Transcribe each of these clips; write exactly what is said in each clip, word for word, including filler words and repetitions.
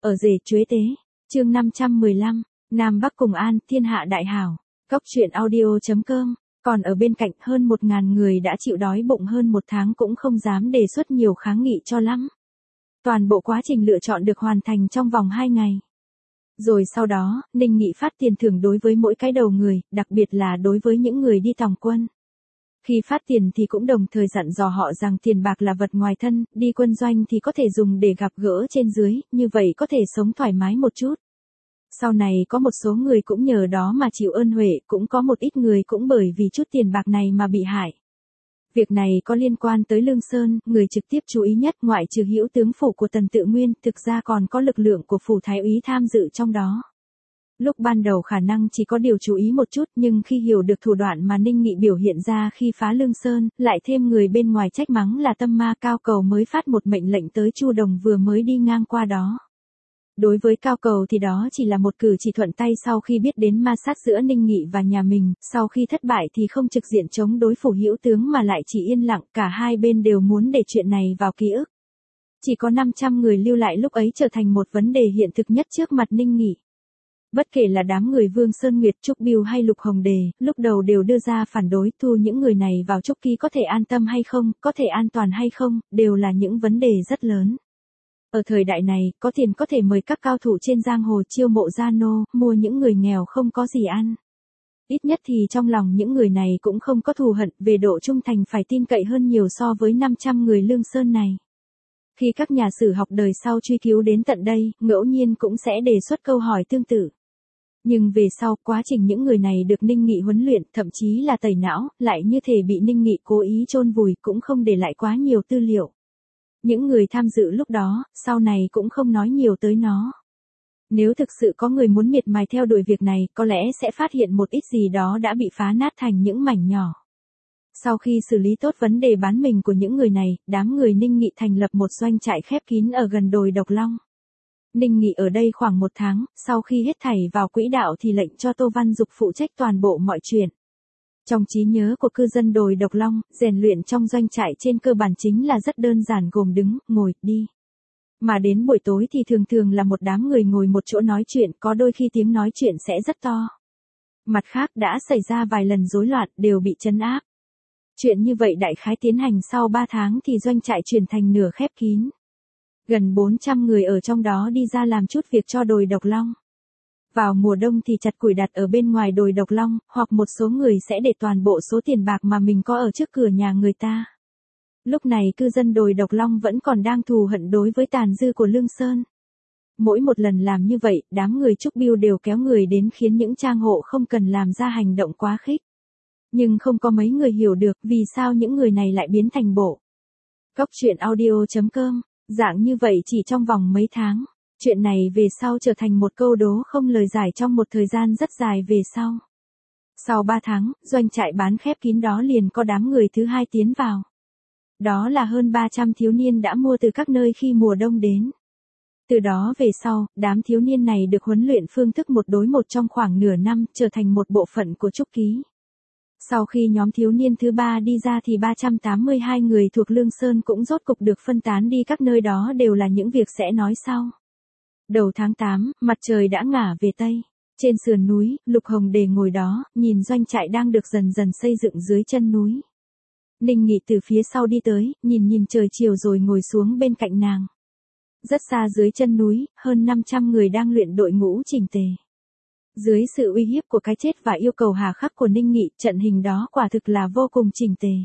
Ở rể chuế tế, chương năm trăm mười lăm, Nam Bắc cùng an, thiên hạ đại hảo. Cốc truyện audio chấm com. Còn ở bên cạnh hơn một ngàn người đã chịu đói bụng hơn một tháng cũng không dám đề xuất nhiều kháng nghị cho lắm. Toàn bộ quá trình lựa chọn được hoàn thành trong vòng hai ngày. Rồi sau đó, Ninh Nghị phát tiền thưởng đối với mỗi cái đầu người, đặc biệt là đối với những người đi tòng quân. Khi phát tiền thì cũng đồng thời dặn dò họ rằng tiền bạc là vật ngoài thân, đi quân doanh thì có thể dùng để gặp gỡ trên dưới, như vậy có thể sống thoải mái một chút. Sau này có một số người cũng nhờ đó mà chịu ơn huệ, cũng có một ít người cũng bởi vì chút tiền bạc này mà bị hại. Việc này có liên quan tới Lương Sơn, người trực tiếp chú ý nhất ngoại trừ hữu tướng phủ của Tần Tự Nguyên, thực ra còn có lực lượng của phủ thái úy tham dự trong đó. Lúc ban đầu khả năng chỉ có điều chú ý một chút, nhưng khi hiểu được thủ đoạn mà Ninh Nghị biểu hiện ra khi phá Lương Sơn, lại thêm người bên ngoài trách mắng là tâm ma, Cao Cầu mới phát một mệnh lệnh tới Chu Đồng vừa mới đi ngang qua đó. Đối với Cao Cầu thì đó chỉ là một cử chỉ thuận tay sau khi biết đến ma sát giữa Ninh Nghị và nhà mình, sau khi thất bại thì không trực diện chống đối phủ hữu tướng mà lại chỉ yên lặng, cả hai bên đều muốn để chuyện này vào ký ức. Chỉ có năm trăm người lưu lại lúc ấy trở thành một vấn đề hiện thực nhất trước mặt Ninh Nghị. Bất kể là đám người Vương Sơn Nguyệt, Trúc Biêu hay Lục Hồng Đề, lúc đầu đều đưa ra phản đối thu những người này vào Trúc Ký có thể an tâm hay không, có thể an toàn hay không, đều là những vấn đề rất lớn. Ở thời đại này, có tiền có thể mời các cao thủ trên giang hồ chiêu mộ gia nô, mua những người nghèo không có gì ăn. Ít nhất thì trong lòng những người này cũng không có thù hận, về độ trung thành phải tin cậy hơn nhiều so với năm trăm người Lương Sơn này. Khi các nhà sử học đời sau truy cứu đến tận đây, ngẫu nhiên cũng sẽ đề xuất câu hỏi tương tự. Nhưng về sau, quá trình những người này được Ninh Nghị huấn luyện, thậm chí là tẩy não, lại như thể bị Ninh Nghị cố ý chôn vùi, cũng không để lại quá nhiều tư liệu. Những người tham dự lúc đó, sau này cũng không nói nhiều tới nó. Nếu thực sự có người muốn miệt mài theo đuổi việc này, có lẽ sẽ phát hiện một ít gì đó đã bị phá nát thành những mảnh nhỏ. Sau khi xử lý tốt vấn đề bán mình của những người này, đám người Ninh Nghị thành lập một doanh trại khép kín ở gần đồi Độc Long. Ninh Nghị ở đây khoảng một tháng, sau khi hết thảy vào quỹ đạo thì lệnh cho Tô Văn Dục phụ trách toàn bộ mọi chuyện. Trong trí nhớ của cư dân đồi Độc Long, rèn luyện trong doanh trại trên cơ bản chính là rất đơn giản gồm đứng, ngồi, đi. Mà đến buổi tối thì thường thường là một đám người ngồi một chỗ nói chuyện, có đôi khi tiếng nói chuyện sẽ rất to. Mặt khác đã xảy ra vài lần rối loạn đều bị trấn áp. Chuyện như vậy đại khái tiến hành sau ba tháng thì doanh trại chuyển thành nửa khép kín. Gần bốn trăm người ở trong đó đi ra làm chút việc cho đồi Độc Long. Vào mùa đông thì chặt củi đặt ở bên ngoài đồi Độc Long, hoặc một số người sẽ để toàn bộ số tiền bạc mà mình có ở trước cửa nhà người ta. Lúc này cư dân đồi Độc Long vẫn còn đang thù hận đối với tàn dư của Lương Sơn. Mỗi một lần làm như vậy, đám người Trúc Biêu đều kéo người đến khiến những trang hộ không cần làm ra hành động quá khích. Nhưng không có mấy người hiểu được vì sao những người này lại biến thành bộ. Cốc truyện audio chấm com. Dạng như vậy chỉ trong vòng mấy tháng. Chuyện này về sau trở thành một câu đố không lời giải trong một thời gian rất dài về sau. Sau ba tháng, doanh trại bán khép kín đó liền có đám người thứ hai tiến vào. Đó là hơn ba trăm thiếu niên đã mua từ các nơi khi mùa đông đến. Từ đó về sau, đám thiếu niên này được huấn luyện phương thức một đối một trong khoảng nửa năm, trở thành một bộ phận của Trúc Ký. Sau khi nhóm thiếu niên thứ ba đi ra thì ba trăm tám mươi hai người thuộc Lương Sơn cũng rốt cục được phân tán đi các nơi, đó đều là những việc sẽ nói sau. Đầu tháng tám, mặt trời đã ngả về Tây. Trên sườn núi, Lục Hồng Đề ngồi đó, nhìn doanh trại đang được dần dần xây dựng dưới chân núi. Ninh Nghị từ phía sau đi tới, nhìn nhìn trời chiều rồi ngồi xuống bên cạnh nàng. Rất xa dưới chân núi, hơn năm trăm người đang luyện đội ngũ chỉnh tề. Dưới sự uy hiếp của cái chết và yêu cầu hà khắc của Ninh Nghị, trận hình đó quả thực là vô cùng chỉnh tề.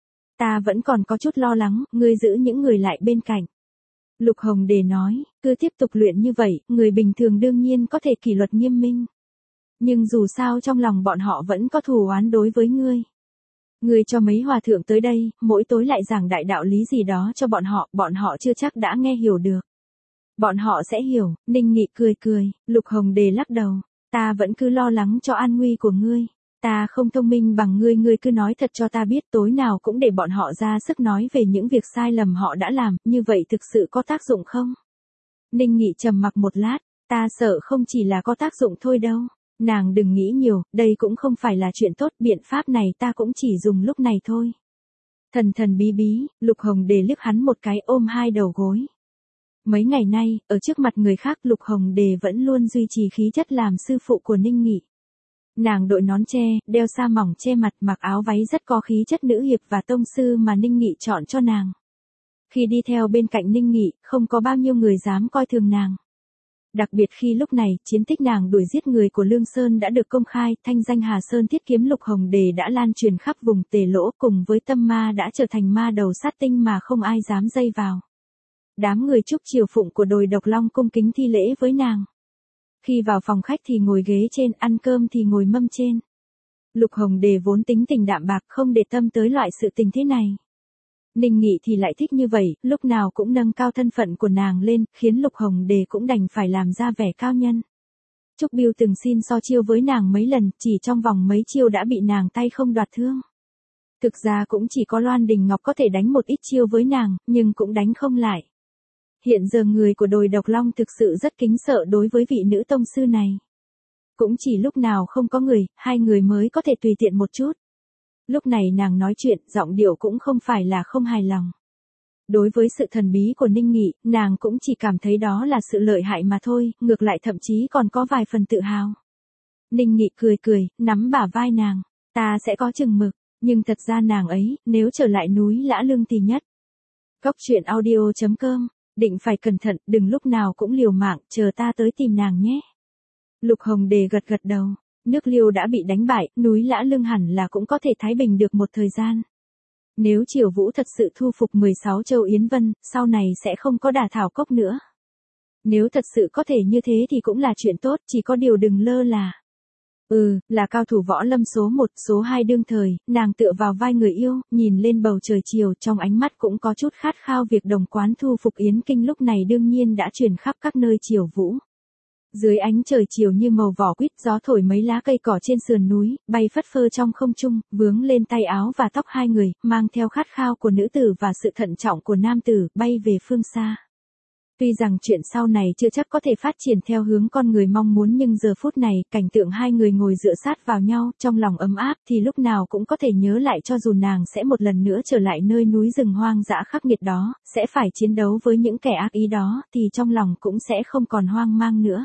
Ta vẫn còn có chút lo lắng, ngươi giữ những người lại bên cạnh. Lục Hồng Đề nói, cứ tiếp tục luyện như vậy, người bình thường đương nhiên có thể kỷ luật nghiêm minh. Nhưng dù sao trong lòng bọn họ vẫn có thù oán đối với ngươi. Ngươi cho mấy hòa thượng tới đây, mỗi tối lại giảng đại đạo lý gì đó cho bọn họ, bọn họ chưa chắc đã nghe hiểu được. Bọn họ sẽ hiểu. Ninh Nghị cười cười, Lục Hồng Đề lắc đầu. Ta vẫn cứ lo lắng cho an nguy của ngươi. Ta không thông minh bằng ngươi, ngươi cứ nói thật cho ta biết, tối nào cũng để bọn họ ra sức nói về những việc sai lầm họ đã làm, như vậy thực sự có tác dụng không? Ninh Nghị trầm mặc một lát, ta sợ không chỉ là có tác dụng thôi đâu. Nàng đừng nghĩ nhiều, đây cũng không phải là chuyện tốt, biện pháp này ta cũng chỉ dùng lúc này thôi. Thần thần bí bí, Lục Hồng Đề liếc hắn một cái, ôm hai đầu gối. Mấy ngày nay, ở trước mặt người khác Lục Hồng Đề vẫn luôn duy trì khí chất làm sư phụ của Ninh Nghị. Nàng đội nón che, đeo sa mỏng che mặt, mặc áo váy rất có khí chất nữ hiệp và tông sư mà Ninh Nghị chọn cho nàng. Khi đi theo bên cạnh Ninh Nghị, không có bao nhiêu người dám coi thường nàng. Đặc biệt khi lúc này, chiến tích nàng đuổi giết người của Lương Sơn đã được công khai, thanh danh Hà Sơn Thiết Kiếm Lục Hồng Đề đã lan truyền khắp vùng Tề Lỗ, cùng với tâm ma đã trở thành ma đầu sát tinh mà không ai dám dây vào. Đám người trúc triều phụng của đồi Độc Long cung kính thi lễ với nàng. Khi vào phòng khách thì ngồi ghế trên, ăn cơm thì ngồi mâm trên. Lục Hồng Đề vốn tính tình đạm bạc, không để tâm tới loại sự tình thế này. Ninh Nghị thì lại thích như vậy, lúc nào cũng nâng cao thân phận của nàng lên, khiến Lục Hồng Đề cũng đành phải làm ra vẻ cao nhân. Trúc Biêu từng xin so chiêu với nàng mấy lần, chỉ trong vòng mấy chiêu đã bị nàng tay không đoạt thương. Thực ra cũng chỉ có Loan Đình Ngọc có thể đánh một ít chiêu với nàng, nhưng cũng đánh không lại. Hiện giờ người của đồi Độc Long thực sự rất kính sợ đối với vị nữ tông sư này. Cũng chỉ lúc nào không có người, hai người mới có thể tùy tiện một chút. Lúc này nàng nói chuyện, giọng điệu cũng không phải là không hài lòng. Đối với sự thần bí của Ninh Nghị, nàng cũng chỉ cảm thấy đó là sự lợi hại mà thôi, ngược lại thậm chí còn có vài phần tự hào. Ninh Nghị cười cười, nắm bả vai nàng, ta sẽ có chừng mực, nhưng thật ra nàng ấy, nếu trở lại núi Lã Lương thì nhất. Cốc truyện audio chấm com, định phải cẩn thận, đừng lúc nào cũng liều mạng, chờ ta tới tìm nàng nhé. Lục Hồng Đề gật gật đầu. Nước Liêu đã bị đánh bại, núi Lã Lương hẳn là cũng có thể thái bình được một thời gian. Nếu Triều Vũ thật sự thu phục mười sáu châu Yến Vân, sau này sẽ không có Đả Thảo Cốc nữa. Nếu thật sự có thể như thế thì cũng là chuyện tốt, chỉ có điều đừng lơ là. Ừ, là cao thủ võ lâm số một, số hai đương thời, nàng tựa vào vai người yêu, nhìn lên bầu trời chiều, trong ánh mắt cũng có chút khát khao việc đồng quán thu phục Yến Kinh lúc này đương nhiên đã truyền khắp các nơi Triều Vũ. Dưới ánh trời chiều như màu vỏ quýt, gió thổi mấy lá cây cỏ trên sườn núi, bay phất phơ trong không trung, vướng lên tay áo và tóc hai người, mang theo khát khao của nữ tử và sự thận trọng của nam tử, bay về phương xa. Tuy rằng chuyện sau này chưa chắc có thể phát triển theo hướng con người mong muốn nhưng giờ phút này, cảnh tượng hai người ngồi dựa sát vào nhau, trong lòng ấm áp thì lúc nào cũng có thể nhớ lại cho dù nàng sẽ một lần nữa trở lại nơi núi rừng hoang dã khắc nghiệt đó, sẽ phải chiến đấu với những kẻ ác ý đó, thì trong lòng cũng sẽ không còn hoang mang nữa.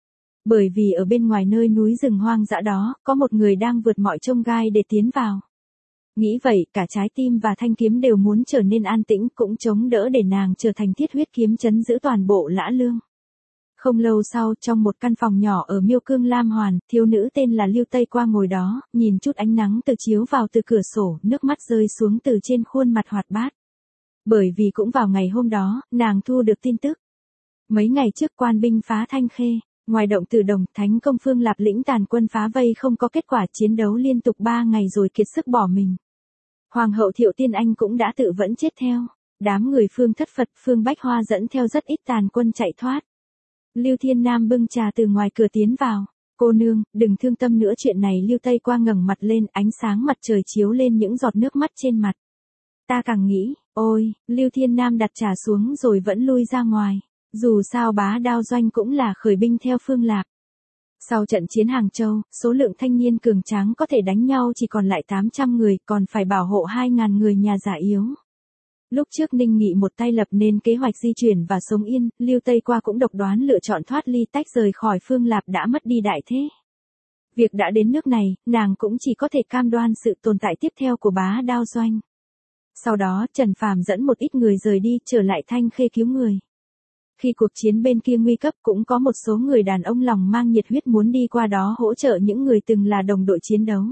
Bởi vì ở bên ngoài nơi núi rừng hoang dã đó, có một người đang vượt mọi chông gai để tiến vào. Nghĩ vậy, cả trái tim và thanh kiếm đều muốn trở nên an tĩnh, cũng chống đỡ để nàng trở thành thiết huyết kiếm trấn giữ toàn bộ Lã Lương. Không lâu sau, trong một căn phòng nhỏ ở Miêu Cương Lam Hoàn, thiếu nữ tên là Lưu Tây Qua ngồi đó, nhìn chút ánh nắng từ chiếu vào từ cửa sổ, nước mắt rơi xuống từ trên khuôn mặt hoạt bát. Bởi vì cũng vào ngày hôm đó, nàng thu được tin tức. Mấy ngày trước quan binh phá Thanh Khê. Ngoài động Từ Đồng, Thánh Công Phương Lạp lĩnh tàn quân phá vây không có kết quả, chiến đấu liên tục ba ngày rồi kiệt sức bỏ mình. Hoàng hậu Thiệu Tiên Anh cũng đã tự vẫn chết theo. Đám người Phương Thất Phật, Phương Bách Hoa dẫn theo rất ít tàn quân chạy thoát. Lưu Thiên Nam bưng trà từ ngoài cửa tiến vào. Cô nương, đừng thương tâm nữa chuyện này. Lưu Tây Qua ngẩng mặt lên, ánh sáng mặt trời chiếu lên những giọt nước mắt trên mặt. Ta càng nghĩ, ôi, Lưu Thiên Nam đặt trà xuống rồi vẫn lui ra ngoài. Dù sao Bá Đao Doanh cũng là khởi binh theo Phương Lạp. Sau trận chiến Hàng Châu, số lượng thanh niên cường tráng có thể đánh nhau chỉ còn lại tám trăm người, còn phải bảo hộ hai nghìn người nhà già yếu. Lúc trước Ninh Nghị một tay lập nên kế hoạch di chuyển và sống yên, Lưu Tây Qua cũng độc đoán lựa chọn thoát ly tách rời khỏi Phương Lạp đã mất đi đại thế. Việc đã đến nước này, nàng cũng chỉ có thể cam đoan sự tồn tại tiếp theo của Bá Đao Doanh. Sau đó, Trần Phàm dẫn một ít người rời đi, trở lại Thanh Khê cứu người. Khi cuộc chiến bên kia nguy cấp cũng có một số người đàn ông lòng mang nhiệt huyết muốn đi qua đó hỗ trợ những người từng là đồng đội chiến đấu.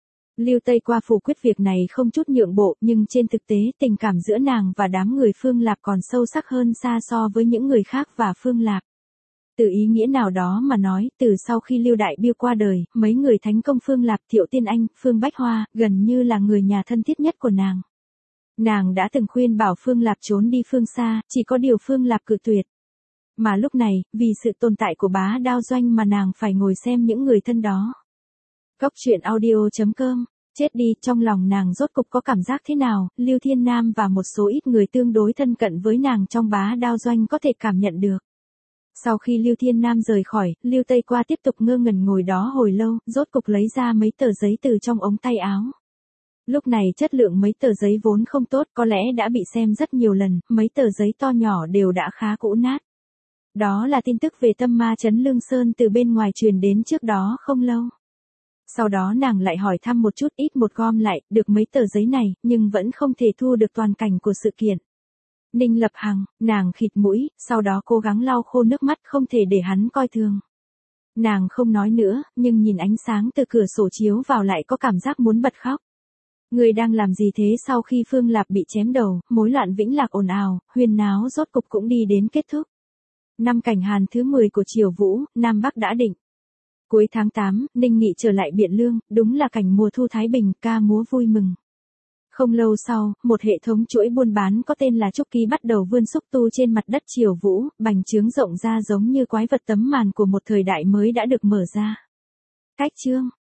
Lưu Tây Qua phủ quyết việc này không chút nhượng bộ, nhưng trên thực tế tình cảm giữa nàng và đám người Phương Lạp còn sâu sắc hơn xa so với những người khác và Phương Lạp. Từ ý nghĩa nào đó mà nói, từ sau khi Lưu Đại Biêu qua đời, mấy người Thánh Công Phương Lạp, Thiệu Tiên Anh, Phương Bách Hoa, gần như là người nhà thân thiết nhất của nàng. Nàng đã từng khuyên bảo Phương Lạp trốn đi phương xa, chỉ có điều Phương Lạp cự tuyệt. Mà lúc này, vì sự tồn tại của Bá Đao Doanh mà nàng phải ngồi xem những người thân đó. Cốc truyện audio chấm com, chết đi, trong lòng nàng rốt cục có cảm giác thế nào, Lưu Thiên Nam và một số ít người tương đối thân cận với nàng trong Bá Đao Doanh có thể cảm nhận được. Sau khi Lưu Thiên Nam rời khỏi, Lưu Tây Qua tiếp tục ngơ ngẩn ngồi đó hồi lâu, rốt cục lấy ra mấy tờ giấy từ trong ống tay áo. Lúc này chất lượng mấy tờ giấy vốn không tốt, có lẽ đã bị xem rất nhiều lần, mấy tờ giấy to nhỏ đều đã khá cũ nát. Đó là tin tức về tâm ma trấn Lương Sơn từ bên ngoài truyền đến trước đó không lâu. Sau đó nàng lại hỏi thăm một chút, ít một gom lại, được mấy tờ giấy này, nhưng vẫn không thể thu được toàn cảnh của sự kiện. Ninh Lập Hằng, nàng khịt mũi, sau đó cố gắng lau khô nước mắt, không thể để hắn coi thường. Nàng không nói nữa, nhưng nhìn ánh sáng từ cửa sổ chiếu vào lại có cảm giác muốn bật khóc. Người đang làm gì thế? Sau khi Phương Lạp bị chém đầu, mối loạn Vĩnh Lạc ồn ào, huyên náo rốt cục cũng đi đến kết thúc. Năm cảnh hàn thứ mười của Triều Vũ, Nam Bắc đã định. Cuối tháng tám, Ninh Nghị trở lại Biện Lương, đúng là cảnh mùa thu Thái Bình, ca múa vui mừng. Không lâu sau, một hệ thống chuỗi buôn bán có tên là Trúc Ký bắt đầu vươn xúc tu trên mặt đất Triều Vũ, bành trướng rộng ra giống như quái vật, tấm màn của một thời đại mới đã được mở ra. Cách chương